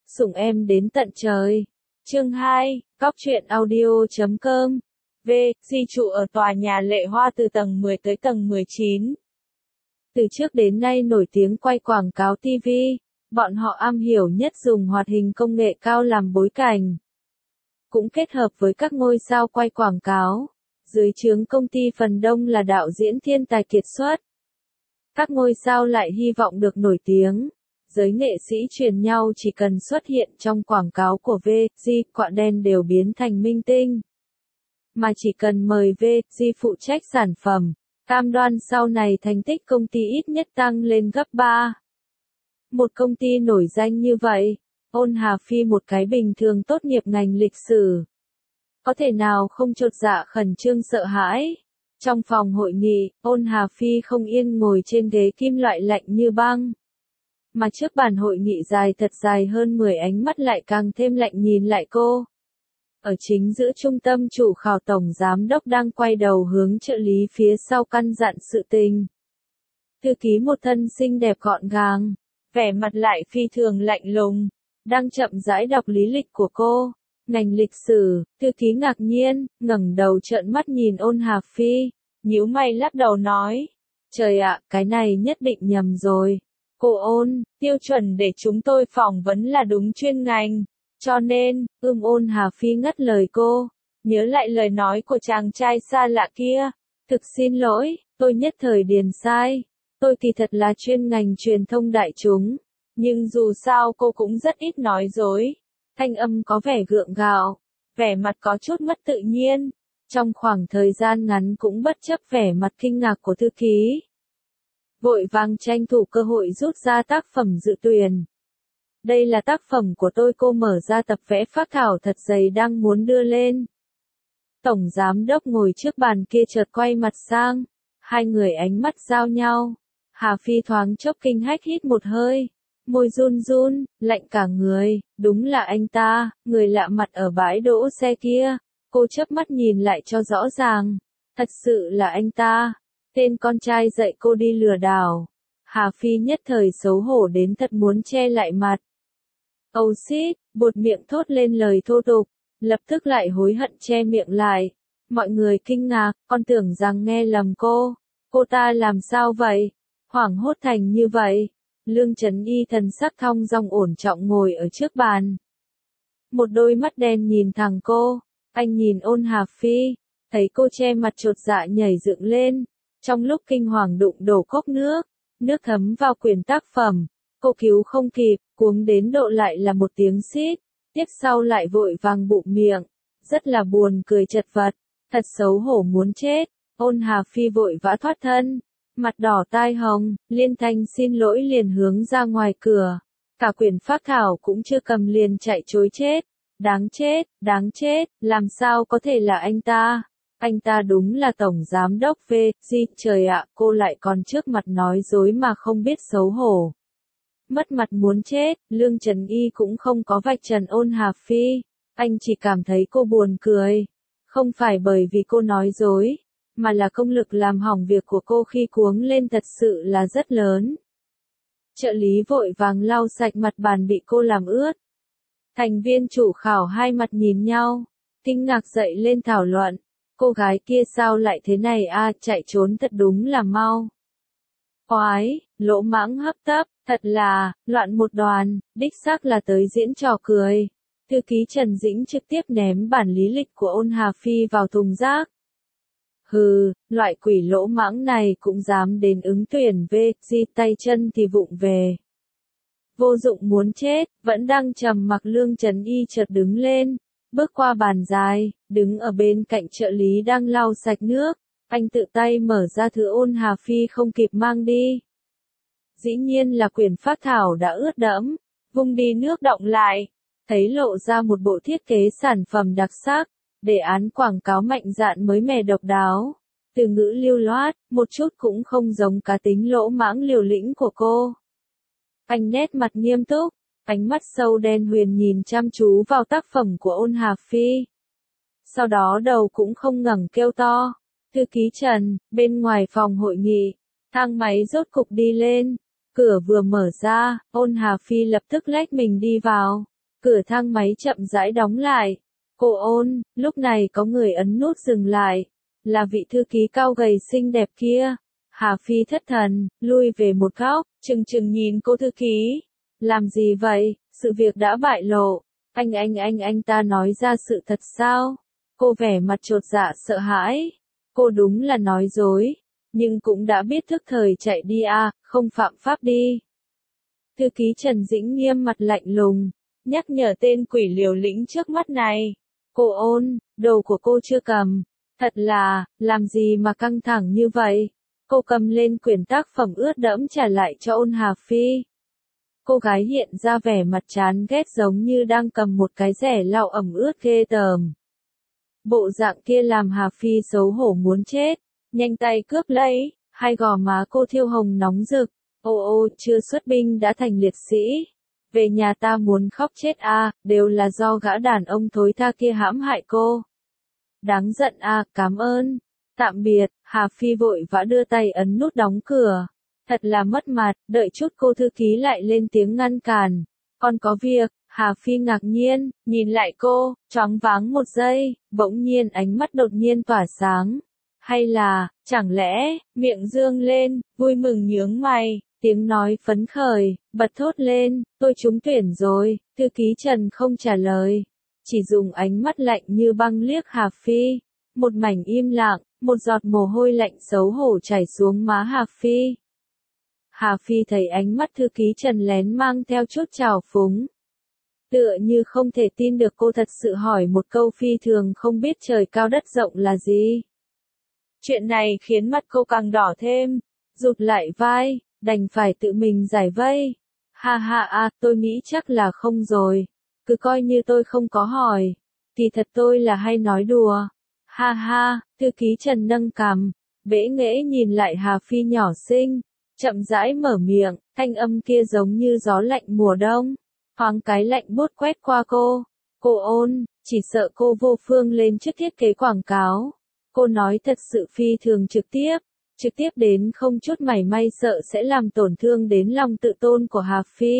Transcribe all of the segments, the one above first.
Sủng em đến tận trời. Chương 2, Cóc truyện audio.com. Di trụ ở tòa nhà Lệ Hoa từ tầng 10 tới tầng 19. Từ trước đến nay nổi tiếng quay quảng cáo TV, bọn họ am hiểu nhất dùng hoạt hình công nghệ cao làm bối cảnh. Cũng kết hợp với các ngôi sao quay quảng cáo. Dưới trướng công ty phần đông là đạo diễn thiên tài kiệt xuất. Các ngôi sao lại hy vọng được nổi tiếng. Giới nghệ sĩ truyền nhau chỉ cần xuất hiện trong quảng cáo của VG, quạ đen đều biến thành minh tinh. Mà chỉ cần mời VG phụ trách sản phẩm, cam đoan sau này thành tích công ty ít nhất tăng lên gấp 3. Một công ty nổi danh như vậy, Ôn Hà Phi một cái bình thường tốt nghiệp ngành lịch sử. Có thể nào không chột dạ khẩn trương sợ hãi? Trong phòng hội nghị, Ôn Hà Phi không yên ngồi trên ghế kim loại lạnh như băng. Mà trước bàn hội nghị dài thật dài hơn 10 ánh mắt lại càng thêm lạnh nhìn lại cô. Ở chính giữa trung tâm chủ khảo tổng giám đốc đang quay đầu hướng trợ lý phía sau căn dặn sự tình. Thư ký một thân xinh đẹp gọn gàng, vẻ mặt lại phi thường lạnh lùng, đang chậm rãi đọc lý lịch của cô. Ngành lịch sử, thư ký ngạc nhiên, ngẩng đầu trợn mắt nhìn Ôn Hà Phi, nhíu mày lắc đầu nói. Trời ạ, cái này nhất định nhầm rồi. Cô Ôn, tiêu chuẩn để chúng tôi phỏng vấn là đúng chuyên ngành. Cho nên, Ôn Hà Phi ngắt lời cô. Nhớ lại lời nói của chàng trai xa lạ kia. Thực xin lỗi, tôi nhất thời điền sai. Tôi thì thật là chuyên ngành truyền thông đại chúng. Nhưng dù sao cô cũng rất ít nói dối. Thanh âm có vẻ gượng gạo, vẻ mặt có chút mất tự nhiên. Trong khoảng thời gian ngắn cũng bất chấp vẻ mặt kinh ngạc của thư ký. Vội vàng tranh thủ cơ hội rút ra tác phẩm dự tuyển. Đây là tác phẩm của tôi, cô mở ra tập vẽ phác thảo thật dày đang muốn đưa lên. Tổng giám đốc ngồi trước bàn kia chợt quay mặt sang. Hai người ánh mắt giao nhau. Hà Phi thoáng chốc kinh hách hít một hơi. Môi run run, lạnh cả người, đúng là anh ta, người lạ mặt ở bãi đỗ xe kia. Cô chớp mắt nhìn lại cho rõ ràng. Thật sự là anh ta. Tên con trai dạy cô đi lừa đảo. Hà Phi nhất thời xấu hổ đến thật muốn che lại mặt. Oh shit, buột miệng thốt lên lời thô tục, lập tức lại hối hận che miệng lại. Mọi người kinh ngạc, con tưởng rằng nghe lầm cô. Cô ta làm sao vậy? Hoảng hốt thành như vậy. Lương Chấn Y thần sắc thong dong ổn trọng ngồi ở trước bàn. Một đôi mắt đen nhìn thẳng cô. Anh nhìn Ôn Hà Phi, thấy cô che mặt chột dạ nhảy dựng lên. Trong lúc kinh hoàng đụng đổ cốc nước thấm vào quyển tác phẩm. Cô cứu không kịp, cuống đến độ lại là một tiếng xít. Tiếp sau lại vội vàng bụm miệng. Rất là buồn cười chật vật. Thật xấu hổ muốn chết. Ôn Hà Phi vội vã thoát thân. Mặt đỏ tai hồng, liên thanh xin lỗi liền hướng ra ngoài cửa. Cả quyển phác thảo cũng chưa cầm liền chạy trối chết. Đáng chết, làm sao có thể là anh ta? Anh ta đúng là tổng giám đốc VG, trời ạ, cô lại còn trước mặt nói dối mà không biết xấu hổ. Mất mặt muốn chết, Lương Trần Y cũng không có vạch trần Ôn Hà Phi. Anh chỉ cảm thấy cô buồn cười. Không phải bởi vì cô nói dối, mà là công lực làm hỏng việc của cô khi cuống lên thật sự là rất lớn. Trợ lý vội vàng lau sạch mặt bàn bị cô làm ướt. Thành viên chủ khảo hai mặt nhìn nhau, kinh ngạc dậy lên thảo luận. Cô gái kia sao lại thế này à, chạy trốn thật đúng là mau. Oái, lỗ mãng hấp tấp, thật là, loạn một đoàn, đích xác là tới diễn trò cười. Thư ký Trần Dĩnh trực tiếp ném bản lý lịch của Ôn Hà Phi vào thùng rác. Hừ, loại quỷ lỗ mãng này cũng dám đến ứng tuyển VG, tay chân thì vụng về. Vô dụng muốn chết, vẫn đang trầm mặc Lương Trấn Y chợt đứng lên, bước qua bàn dài, đứng ở bên cạnh trợ lý đang lau sạch nước. Anh tự tay mở ra thứ Ôn Hà Phi không kịp mang đi. Dĩ nhiên là quyển phác thảo đã ướt đẫm, vung đi nước đọng lại, thấy lộ ra một bộ thiết kế sản phẩm đặc sắc, đề án quảng cáo mạnh dạn mới mẻ độc đáo, từ ngữ lưu loát, một chút cũng không giống cá tính lỗ mãng liều lĩnh của cô. Anh nét mặt nghiêm túc, ánh mắt sâu đen huyền nhìn chăm chú vào tác phẩm của Ôn Hà Phi. Sau đó đầu cũng không ngẩng kêu to. Thư ký Trần, bên ngoài phòng hội nghị, thang máy rốt cục đi lên, cửa vừa mở ra, Ôn Hà Phi lập tức lách mình đi vào. Cửa thang máy chậm rãi đóng lại. Cô Ôn, lúc này có người ấn nút dừng lại. Là vị thư ký cao gầy xinh đẹp kia. Hà Phi thất thần, lui về một góc, chừng chừng nhìn cô thư ký. Làm gì vậy, sự việc đã bại lộ. Anh ta nói ra sự thật sao? Cô vẻ mặt chột dạ sợ hãi. Cô đúng là nói dối, nhưng cũng đã biết thức thời chạy đi à, không phạm pháp đi. Thư ký Trần Dĩnh nghiêm mặt lạnh lùng, nhắc nhở tên quỷ liều lĩnh trước mắt này. Cô Ôn, đồ của cô chưa cầm. Thật là, làm gì mà căng thẳng như vậy? Cô cầm lên quyển tác phẩm ướt đẫm trả lại cho Ôn Hà Phi. Cô gái hiện ra vẻ mặt chán ghét giống như đang cầm một cái rẻ lau ẩm ướt ghê tởm. Bộ dạng kia làm Hà Phi xấu hổ muốn chết, nhanh tay cướp lấy, hai gò má cô thiêu hồng nóng rực. Ô, chưa xuất binh đã thành liệt sĩ. Về nhà ta muốn khóc chết à, đều là do gã đàn ông thối tha kia hãm hại cô. Đáng giận à, cảm ơn. Tạm biệt, Hà Phi vội vã đưa tay ấn nút đóng cửa. Thật là mất mặt, đợi chút cô thư ký lại lên tiếng ngăn cản. Còn có việc, Hà Phi ngạc nhiên, nhìn lại cô, choáng váng một giây, bỗng nhiên ánh mắt đột nhiên tỏa sáng. Hay là, chẳng lẽ, miệng dương lên, vui mừng nhướng mày, tiếng nói phấn khởi, bật thốt lên, tôi trúng tuyển rồi, thư ký Trần không trả lời. Chỉ dùng ánh mắt lạnh như băng liếc Hà Phi. Một mảnh im lặng, một giọt mồ hôi lạnh xấu hổ chảy xuống má Hà Phi. Hà Phi thấy ánh mắt thư ký Trần lén mang theo chút trào phúng. Tựa như không thể tin được cô thật sự hỏi một câu phi thường không biết trời cao đất rộng là gì. Chuyện này khiến mặt cô càng đỏ thêm, rụt lại vai, đành phải tự mình giải vây. Ha, tôi nghĩ chắc là không rồi, cứ coi như tôi không có hỏi, thì thật tôi là hay nói đùa. Ha, thư ký Trần nâng cằm, bẽ nghễ nhìn lại Hà Phi nhỏ xinh, chậm rãi mở miệng, thanh âm kia giống như gió lạnh mùa đông, thoáng cái lạnh buốt quét qua cô. Cô Ôn, chỉ sợ cô vô phương lên trước thiết kế quảng cáo. Cô nói thật sự phi thường trực tiếp đến không chút mảy may sợ sẽ làm tổn thương đến lòng tự tôn của Hà Phi.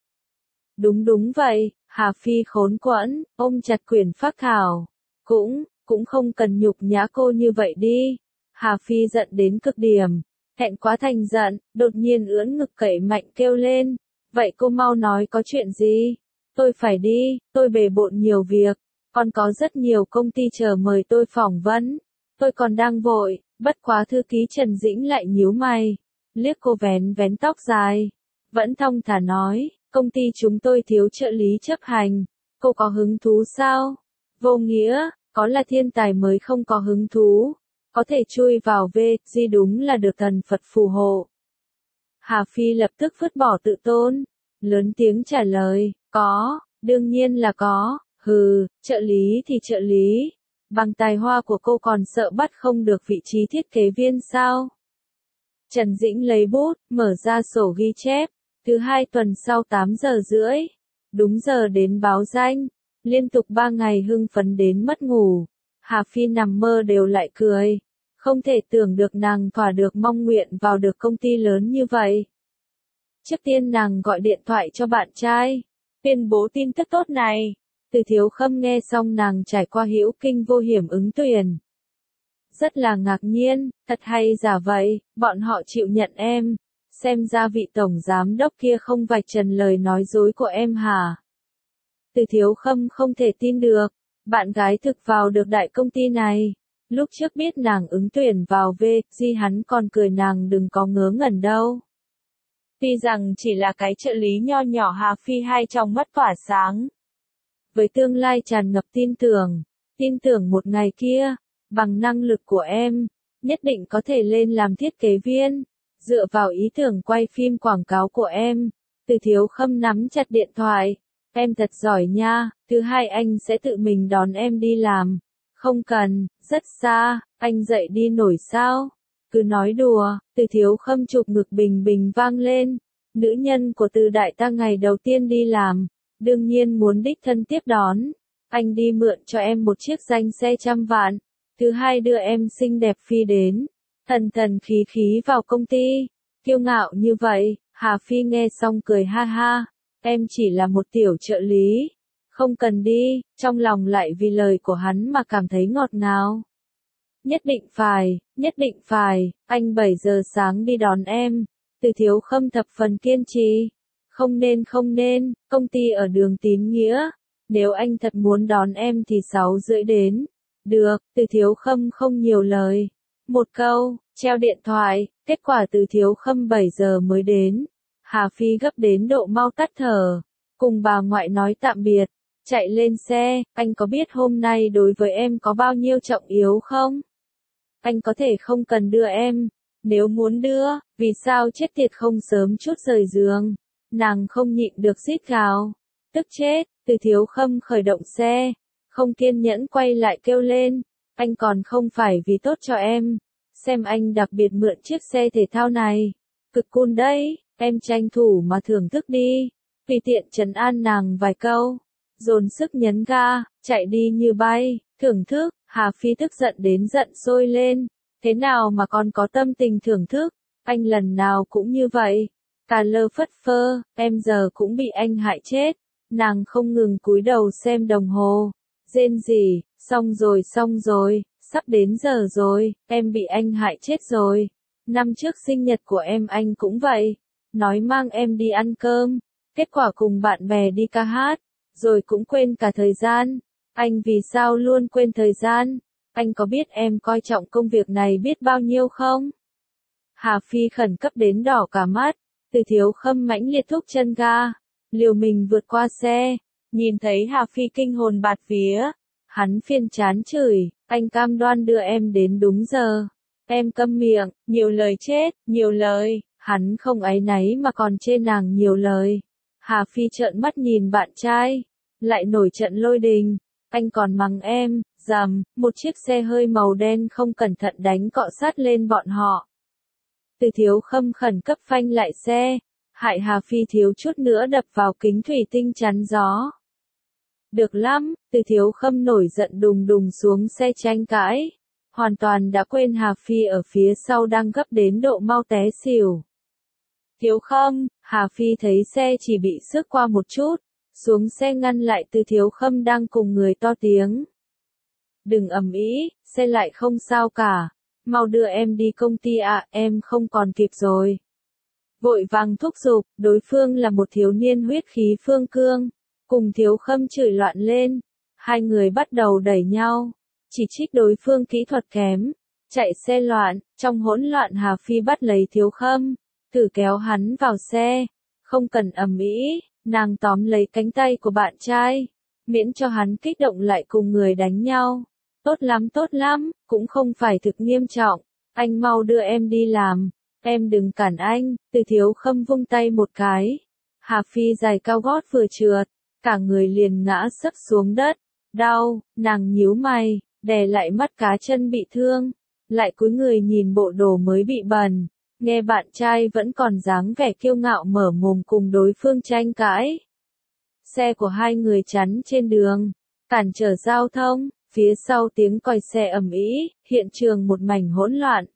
Đúng vậy, Hà Phi khốn quẫn, ôm chặt quyển phác thảo. Cũng không cần nhục nhã cô như vậy đi. Hà Phi giận đến cực điểm, thẹn quá thành giận, đột nhiên ưỡn ngực cẩy mạnh kêu lên. Vậy cô mau nói có chuyện gì? Tôi phải đi, tôi bề bộn nhiều việc, còn có rất nhiều công ty chờ mời tôi phỏng vấn. Tôi còn đang vội, bất quá thư ký Trần Dĩnh lại nhíu mày, liếc cô vén tóc dài, vẫn thong thả nói, công ty chúng tôi thiếu trợ lý chấp hành, cô có hứng thú sao? Vô nghĩa, có là thiên tài mới không có hứng thú, có thể chui vào VG đúng là được thần Phật phù hộ. Hà Phi lập tức vứt bỏ tự tôn, lớn tiếng trả lời, có, đương nhiên là có, trợ lý thì trợ lý. Bằng tài hoa của cô còn sợ bắt không được vị trí thiết kế viên sao? Trần Dĩnh lấy bút, mở ra sổ ghi chép. Thứ hai tuần sau 8 giờ rưỡi. Đúng giờ đến báo danh. Liên tục 3 ngày hưng phấn đến mất ngủ. Hà Phi nằm mơ đều lại cười. Không thể tưởng được nàng thỏa được mong nguyện vào được công ty lớn như vậy. Trước tiên nàng gọi điện thoại cho bạn trai, tuyên bố tin tức tốt này. Từ Thiếu Khâm nghe xong nàng trải qua hữu kinh vô hiểm ứng tuyển. Rất là ngạc nhiên, thật hay giả vậy, bọn họ chịu nhận em. Xem ra vị tổng giám đốc kia không vạch trần lời nói dối của em hả? Từ Thiếu Khâm không thể tin được, bạn gái thực vào được đại công ty này. Lúc trước biết nàng ứng tuyển vào VG hắn còn cười nàng đừng có ngớ ngẩn đâu. Tuy rằng chỉ là cái trợ lý nho nhỏ Hà Phi hai trong mắt tỏa sáng. Với tương lai tràn ngập tin tưởng một ngày kia, bằng năng lực của em, nhất định có thể lên làm thiết kế viên, dựa vào ý tưởng quay phim quảng cáo của em. Từ Thiếu Khâm nắm chặt điện thoại, em thật giỏi nha, thứ hai anh sẽ tự mình đón em đi làm. Không cần, rất xa, anh dậy đi nổi sao? Cứ nói đùa, Từ Thiếu Khâm chụp ngực bình vang lên. Nữ nhân của Từ đại ta ngày đầu tiên đi làm, đương nhiên muốn đích thân tiếp đón. Anh đi mượn cho em một chiếc danh xe 100 vạn. Thứ hai đưa em xinh đẹp Phi đến. Thần khí vào công ty. Kiêu ngạo như vậy, Hà Phi nghe xong cười ha ha. Em chỉ là một tiểu trợ lý. Không cần đi, trong lòng lại vì lời của hắn mà cảm thấy ngọt ngào. Nhất định phải, anh 7 giờ sáng đi đón em. Từ Thiếu Khâm thập phần kiên trì. Không nên, công ty ở đường Tín Nghĩa. Nếu anh thật muốn đón em thì 6:30 đến. Được, Từ Thiếu Khâm không nhiều lời. Một câu, treo điện thoại, kết quả Từ Thiếu Khâm 7 giờ mới đến. Hà Phi gấp đến độ mau tắt thở. Cùng bà ngoại nói tạm biệt. Chạy lên xe, anh có biết hôm nay đối với em có bao nhiêu trọng yếu không? Anh có thể không cần đưa em. Nếu muốn đưa, vì sao chết tiệt không sớm chút rời giường? Nàng không nhịn được rít gào. Tức chết, Từ Thiếu Khâm khởi động xe. Không kiên nhẫn quay lại kêu lên. Anh còn không phải vì tốt cho em. Xem anh đặc biệt mượn chiếc xe thể thao này. Cực cool đấy, em tranh thủ mà thưởng thức đi. Vì tiện trấn an nàng vài câu. Dồn sức nhấn ga, chạy đi như bay, thưởng thức. Hà Phi tức giận đến giận sôi lên. Thế nào mà còn có tâm tình thưởng thức? Anh lần nào cũng như vậy. Cà lơ phất phơ, em giờ cũng bị anh hại chết. Nàng không ngừng cúi đầu xem đồng hồ. Rên rỉ, xong rồi, sắp đến giờ rồi, em bị anh hại chết rồi. Năm trước sinh nhật của em anh cũng vậy. Nói mang em đi ăn cơm. Kết quả cùng bạn bè đi ca hát. Rồi cũng quên cả thời gian. Anh vì sao luôn quên thời gian? Anh có biết em coi trọng công việc này biết bao nhiêu không? Hà Phi khẩn cấp đến đỏ cả mắt. Từ Thiếu Khâm mãnh liệt thúc chân ga. Liều mình vượt qua xe. Nhìn thấy Hà Phi kinh hồn bạt vía. Hắn phiền chán chửi. Anh cam đoan đưa em đến đúng giờ. Em câm miệng, nhiều lời chết, nhiều lời. Hắn không áy náy mà còn chê nàng nhiều lời. Hà Phi trợn mắt nhìn bạn trai. Lại nổi trận lôi đình. Anh còn mắng em, dầm, một chiếc xe hơi màu đen không cẩn thận đánh cọ sát lên bọn họ. Từ Thiếu Khâm khẩn cấp phanh lại xe. Hại Hà Phi thiếu chút nữa đập vào kính thủy tinh chắn gió. Được lắm, Từ Thiếu Khâm nổi giận đùng đùng xuống xe tranh cãi. Hoàn toàn đã quên Hà Phi ở phía sau đang gấp đến độ mau té xỉu. Thiếu Khâm, Hà Phi thấy xe chỉ bị xước qua một chút. Xuống xe ngăn lại Từ Thiếu Khâm đang cùng người to tiếng. Đừng ầm ĩ, xe lại không sao cả. Mau đưa em đi công ty ạ, em không còn kịp rồi. Vội vàng thúc giục, đối phương là một thiếu niên huyết khí phương cương. Cùng Thiếu Khâm chửi loạn lên. Hai người bắt đầu đẩy nhau. Chỉ trích đối phương kỹ thuật kém. Chạy xe loạn, trong hỗn loạn Hà Phi bắt lấy Thiếu Khâm. Thử kéo hắn vào xe. Không cần ầm ĩ. Nàng tóm lấy cánh tay của bạn trai, miễn cho hắn kích động lại cùng người đánh nhau. Tốt lắm, cũng không phải thực nghiêm trọng. Anh mau đưa em đi làm. Em đừng cản anh. Từ Thiếu Khâm vung tay một cái. Hà Phi giày cao gót vừa trượt, cả người liền ngã sấp xuống đất. Đau, nàng nhíu mày, đè lại mắt cá chân bị thương. Lại cúi người nhìn bộ đồ mới bị bẩn. Nghe bạn trai vẫn còn dáng vẻ kiêu ngạo mở mồm cùng đối phương tranh cãi. Xe của hai người chắn trên đường, cản trở giao thông, phía sau tiếng còi xe ầm ĩ, hiện trường một mảnh hỗn loạn.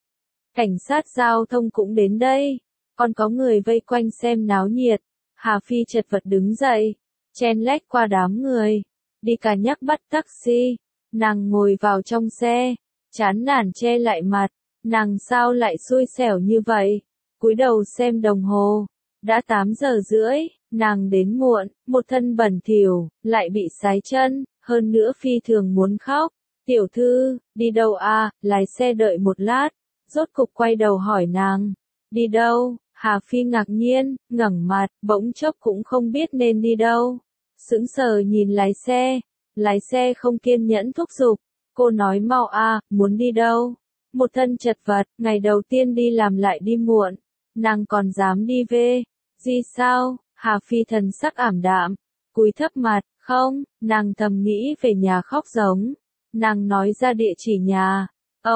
Cảnh sát giao thông cũng đến đây, còn có người vây quanh xem náo nhiệt. Hà Phi chật vật đứng dậy, chen lách qua đám người, đi cả nhắc bắt taxi. Nàng ngồi vào trong xe, chán nản che lại mặt. Nàng sao lại xui xẻo như vậy? Cúi đầu xem đồng hồ. Đã 8:30, nàng đến muộn, một thân bẩn thỉu, lại bị sái chân, hơn nữa phi thường muốn khóc. Tiểu thư, đi đâu à? Lái xe đợi một lát. Rốt cục quay đầu hỏi nàng. Đi đâu? Hà Phi ngạc nhiên, ngẩng mặt, bỗng chốc cũng không biết nên đi đâu. Sững sờ nhìn lái xe. Lái xe không kiên nhẫn thúc giục. Cô nói mau à, muốn đi đâu? Một thân chật vật, ngày đầu tiên đi làm lại đi muộn. Nàng còn dám đi về. Gì sao? Hà Phi thần sắc ảm đạm. Cúi thấp mặt, không, nàng thầm nghĩ về nhà khóc giống. Nàng nói ra địa chỉ nhà.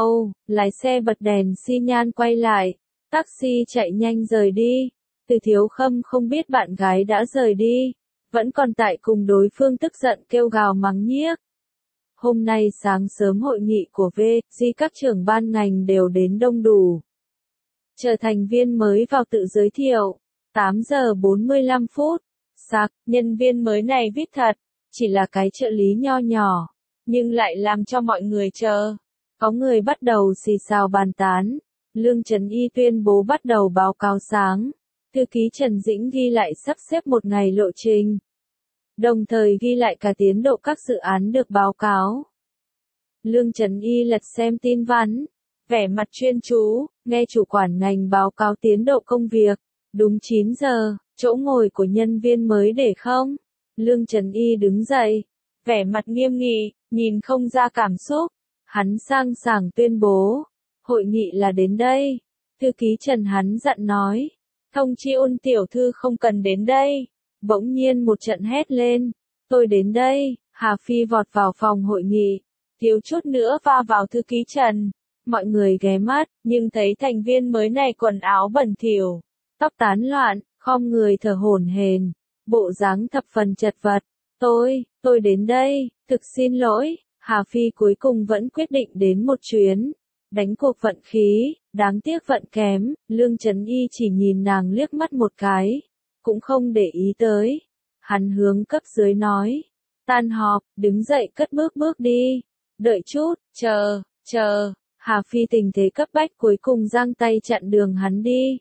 Lái xe bật đèn xi nhan quay lại. Taxi chạy nhanh rời đi. Từ Thiếu Khâm không biết bạn gái đã rời đi. Vẫn còn tại cùng đối phương tức giận kêu gào mắng nhiếc. Hôm nay sáng sớm hội nghị của VG các trưởng ban ngành đều đến đông đủ. Chờ thành viên mới vào tự giới thiệu. 8:45. Sạc, nhân viên mới này vip thật. chỉ là cái trợ lý nho nhỏ, nhưng lại làm cho mọi người chờ. Có người bắt đầu xì xào bàn tán. Lương Trấn Y tuyên bố bắt đầu báo cáo sáng. Thư ký Trần Dĩnh ghi lại sắp xếp một ngày lộ trình. Đồng thời ghi lại cả tiến độ các dự án được báo cáo. Lương Trấn Y lật xem tin vắn, vẻ mặt chuyên chú, nghe chủ quản ngành báo cáo tiến độ công việc. Đúng 9 giờ, chỗ ngồi của nhân viên mới để không? Lương Trấn Y đứng dậy, vẻ mặt nghiêm nghị, nhìn không ra cảm xúc. Hắn sang sảng tuyên bố, hội nghị là đến đây. Thư ký Trần hắn dặn nói, thông chi Ôn tiểu thư không cần đến đây. Bỗng nhiên một trận hét lên, tôi đến đây. Hà Phi vọt vào phòng hội nghị, thiếu chút nữa va vào thư ký Trần. Mọi người ghé mắt, nhưng thấy thành viên mới này quần áo bẩn thỉu, tóc tán loạn, khom người thở hổn hển, bộ dáng thập phần chật vật. Tôi đến đây, thực xin lỗi. Hà Phi cuối cùng vẫn quyết định đến một chuyến, đánh cuộc vận khí, đáng tiếc vận kém. Lương Trấn Y chỉ nhìn nàng liếc mắt một cái, cũng không để ý tới. Hắn hướng cấp dưới nói, tan họp, đứng dậy cất bước đi. Đợi chút, chờ. Hà Phi tình thế cấp bách cuối cùng giang tay chặn đường hắn đi.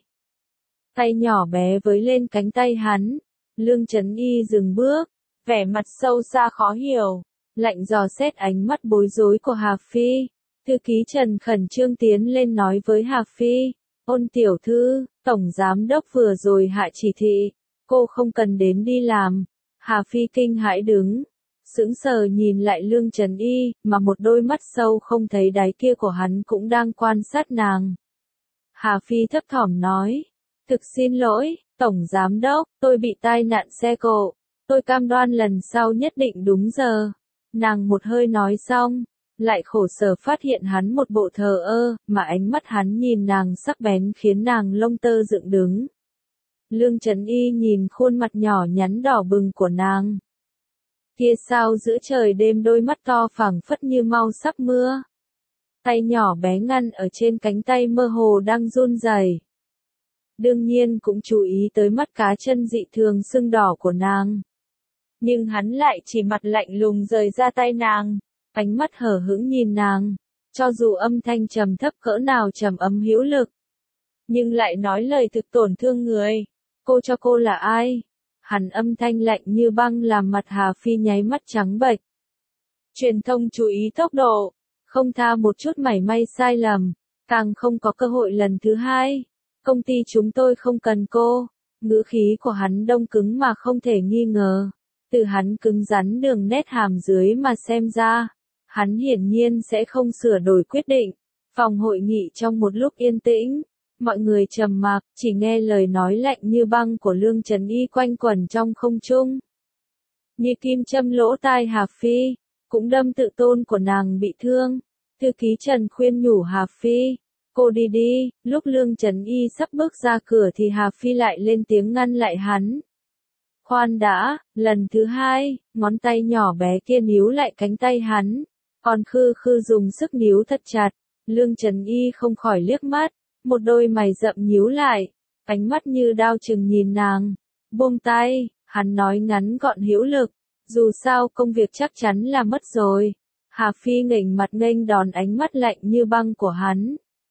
Tay nhỏ bé với lên cánh tay hắn. Lương Trấn Y dừng bước, vẻ mặt sâu xa khó hiểu, lạnh dò xét ánh mắt bối rối của Hà Phi. Thư ký Trần khẩn trương tiến lên nói với Hà Phi, Ôn tiểu thư, tổng giám đốc vừa rồi hạ chỉ thị, cô không cần đến đi làm. Hà Phi kinh hãi đứng, sững sờ nhìn lại Lương Trấn Y, mà một đôi mắt sâu không thấy đáy kia của hắn cũng đang quan sát nàng. Hà Phi thấp thỏm nói, thực xin lỗi, tổng giám đốc, tôi bị tai nạn xe cộ, tôi cam đoan lần sau nhất định đúng giờ. Nàng một hơi nói xong, lại khổ sở phát hiện hắn một bộ thờ ơ, mà ánh mắt hắn nhìn nàng sắc bén khiến nàng lông tơ dựng đứng. Lương Trấn Y nhìn khuôn mặt nhỏ nhắn đỏ bừng của nàng. Kia sao giữa trời đêm đôi mắt to phẳng phất như mau sắp mưa. Tay nhỏ bé ngăn ở trên cánh tay mơ hồ đang run rẩy. Đương nhiên cũng chú ý tới mắt cá chân dị thường sưng đỏ của nàng. Nhưng hắn lại chỉ mặt lạnh lùng rời ra tay nàng, ánh mắt hờ hững nhìn nàng, cho dù âm thanh trầm thấp cỡ nào trầm ấm hữu lực, nhưng lại nói lời thực tổn thương người. Cô cho cô là ai? Hắn âm thanh lạnh như băng làm mặt Hà Phi nháy mắt trắng bệch. Truyền thông chú ý tốc độ, không tha một chút mảy may sai lầm, càng không có cơ hội lần thứ hai. Công ty chúng tôi không cần cô. Ngữ khí của hắn đông cứng mà không thể nghi ngờ. Từ hắn cứng rắn đường nét hàm dưới mà xem ra, hắn hiển nhiên sẽ không sửa đổi quyết định. Phòng hội nghị trong một lúc yên tĩnh, mọi người trầm mặc, chỉ nghe lời nói lạnh như băng của Lương Trấn Y quanh quẩn trong không trung. Như kim châm lỗ tai Hà Phi, cũng đâm tự tôn của nàng bị thương. Thư ký Trần khuyên nhủ Hà Phi, cô đi đi. Lúc Lương Trấn Y sắp bước ra cửa thì Hà Phi lại lên tiếng ngăn lại hắn. Khoan đã, lần thứ hai, ngón tay nhỏ bé kia níu lại cánh tay hắn, còn khư khư dùng sức níu thật chặt. Lương Trấn Y không khỏi liếc mắt, một đôi mày rậm nhíu lại, ánh mắt như đao chừng nhìn nàng. Buông tay, hắn nói ngắn gọn hữu lực, dù sao công việc chắc chắn là mất rồi. Hà Phi nghênh mặt nghênh đòn ánh mắt lạnh như băng của hắn.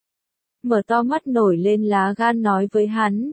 Mở to mắt nổi lên lá gan nói với hắn,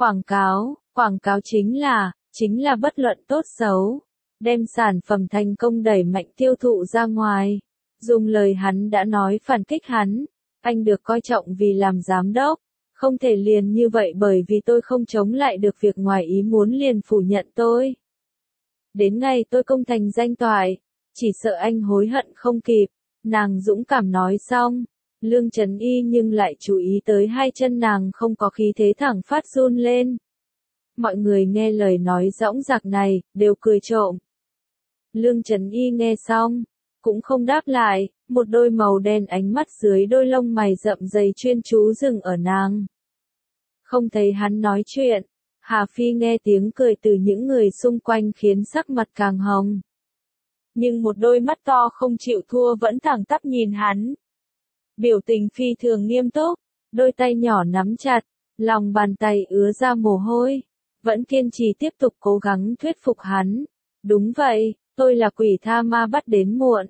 quảng cáo chính là bất luận tốt xấu, đem sản phẩm thành công đẩy mạnh tiêu thụ ra ngoài. Dùng lời hắn đã nói phản kích hắn, anh được coi trọng vì làm giám đốc, không thể liền như vậy bởi vì tôi không chống lại được việc ngoài ý muốn liền phủ nhận tôi. Đến ngày tôi công thành danh toại, chỉ sợ anh hối hận không kịp. Nàng dũng cảm nói xong, Lương Trấn Y nhưng lại chú ý tới hai chân nàng không có khí thế thẳng phát run lên. Mọi người nghe lời nói dõng dạc này, đều cười trộm. Lương Trấn Y nghe xong, cũng không đáp lại, một đôi màu đen ánh mắt dưới đôi lông mày rậm dày chuyên chú dừng ở nàng. Không thấy hắn nói chuyện, Hà Phi nghe tiếng cười từ những người xung quanh khiến sắc mặt càng hồng. Nhưng một đôi mắt to không chịu thua vẫn thẳng tắp nhìn hắn. Biểu tình phi thường nghiêm túc, đôi tay nhỏ nắm chặt, lòng bàn tay ứa ra mồ hôi, vẫn kiên trì tiếp tục cố gắng thuyết phục hắn. Đúng vậy, tôi là quỷ tha ma bắt đến muộn.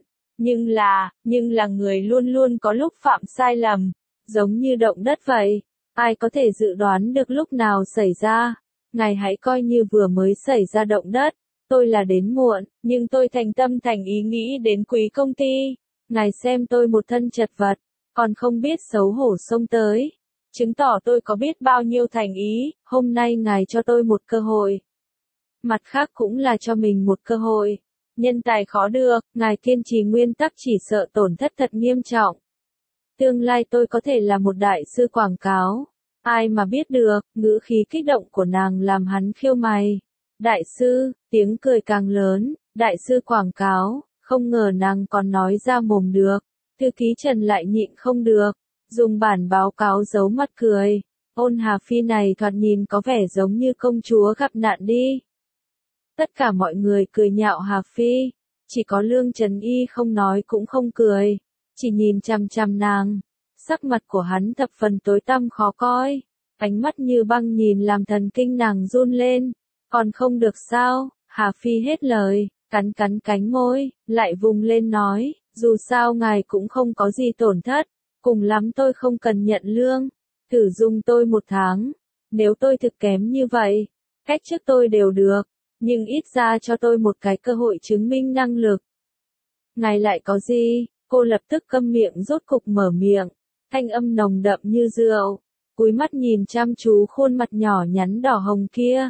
Nhưng là người luôn luôn có lúc phạm sai lầm, giống như động đất vậy. Ai có thể dự đoán được lúc nào xảy ra? Ngài hãy coi như vừa mới xảy ra động đất. Tôi là đến muộn, nhưng tôi thành tâm thành ý nghĩ đến quý công ty. Ngài xem tôi một thân chật vật, còn không biết xấu hổ xông tới. Chứng tỏ tôi có biết bao nhiêu thành ý, hôm nay ngài cho tôi một cơ hội. Mặt khác cũng là cho mình một cơ hội. Nhân tài khó được, ngài kiên trì nguyên tắc chỉ sợ tổn thất thật nghiêm trọng. Tương lai tôi có thể là một đại sư quảng cáo. Ai mà biết được, ngữ khí kích động của nàng làm hắn khiêu mày. Đại sư, tiếng cười càng lớn, đại sư quảng cáo, không ngờ nàng còn nói ra mồm được. Thư ký Trần lại nhịn không được, dùng bản báo cáo giấu mặt cười. Ôn Hà Phi này thoạt nhìn có vẻ giống như công chúa gặp nạn đi. Tất cả mọi người cười nhạo Hà Phi, chỉ có Lương Trấn Y không nói cũng không cười, chỉ nhìn chằm chằm nàng. Sắc mặt của hắn thập phần tối tăm khó coi, ánh mắt như băng nhìn làm thần kinh nàng run lên. Còn không được sao? Hà Phi hết lời, cắn cắn cánh môi, lại vùng lên nói, dù sao ngài cũng không có gì tổn thất, cùng lắm tôi không cần nhận lương, thử dùng tôi 1 tháng, nếu tôi thực kém như vậy, cách trước tôi đều được, nhưng ít ra cho tôi một cái cơ hội chứng minh năng lực. Ngài lại có gì? Cô lập tức câm miệng rốt cục mở miệng, thanh âm nồng đậm như rượu, cúi mắt nhìn chăm chú khuôn mặt nhỏ nhắn đỏ hồng kia.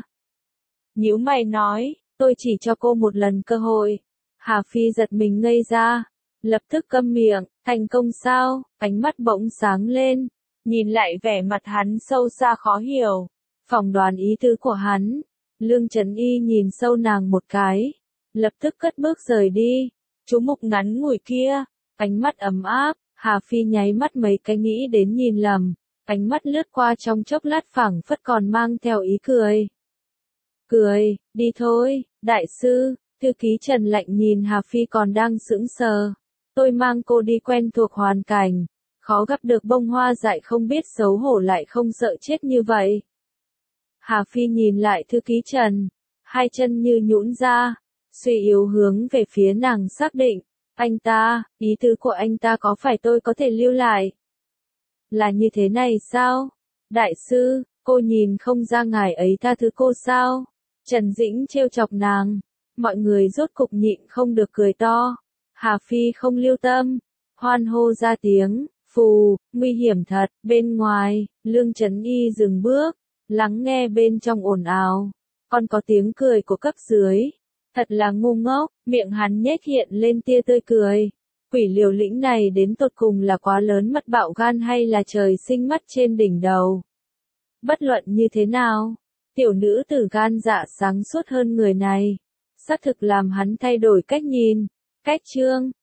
Nhíu mày nói, tôi chỉ cho cô một lần cơ hội. Hà Phi giật mình ngây ra, lập tức câm miệng, thành công sao? Ánh mắt bỗng sáng lên, nhìn lại vẻ mặt hắn sâu xa khó hiểu, phỏng đoán ý tứ của hắn. Lương Trấn Y nhìn sâu nàng một cái, lập tức cất bước rời đi. Chú mục ngắn ngủi kia, ánh mắt ấm áp, Hà Phi nháy mắt mấy cái nghĩ đến nhìn lầm, ánh mắt lướt qua trong chốc lát phảng phất còn mang theo ý cười. Cười, đi thôi, đại sư, thư ký Trần lạnh nhìn Hà Phi còn đang sững sờ. Tôi mang cô đi quen thuộc hoàn cảnh, khó gặp được bông hoa dại không biết xấu hổ lại không sợ chết như vậy. Hà Phi nhìn lại thư ký Trần, hai chân như nhũn ra, suy yếu hướng về phía nàng xác định, anh ta, ý tứ của anh ta có phải tôi có thể lưu lại? Là như thế này sao? Đại sư, cô nhìn không ra ngài ấy tha thứ cô sao? Trần Dĩnh trêu chọc nàng, mọi người rốt cục nhịn không được cười to. Hà Phi không lưu tâm, hoan hô ra tiếng, phù, nguy hiểm thật. Bên ngoài, Lương Trấn Y dừng bước, lắng nghe bên trong ồn ào, còn có tiếng cười của cấp dưới. Thật là ngu ngốc, miệng hắn nhếch hiện lên tia tươi cười. Quỷ liều lĩnh này đến tột cùng là quá lớn mất bạo gan hay là trời sinh mắt trên đỉnh đầu. Bất luận như thế nào, tiểu nữ tử gan dạ sáng suốt hơn người này, xác thực làm hắn thay đổi cách nhìn, cách chương.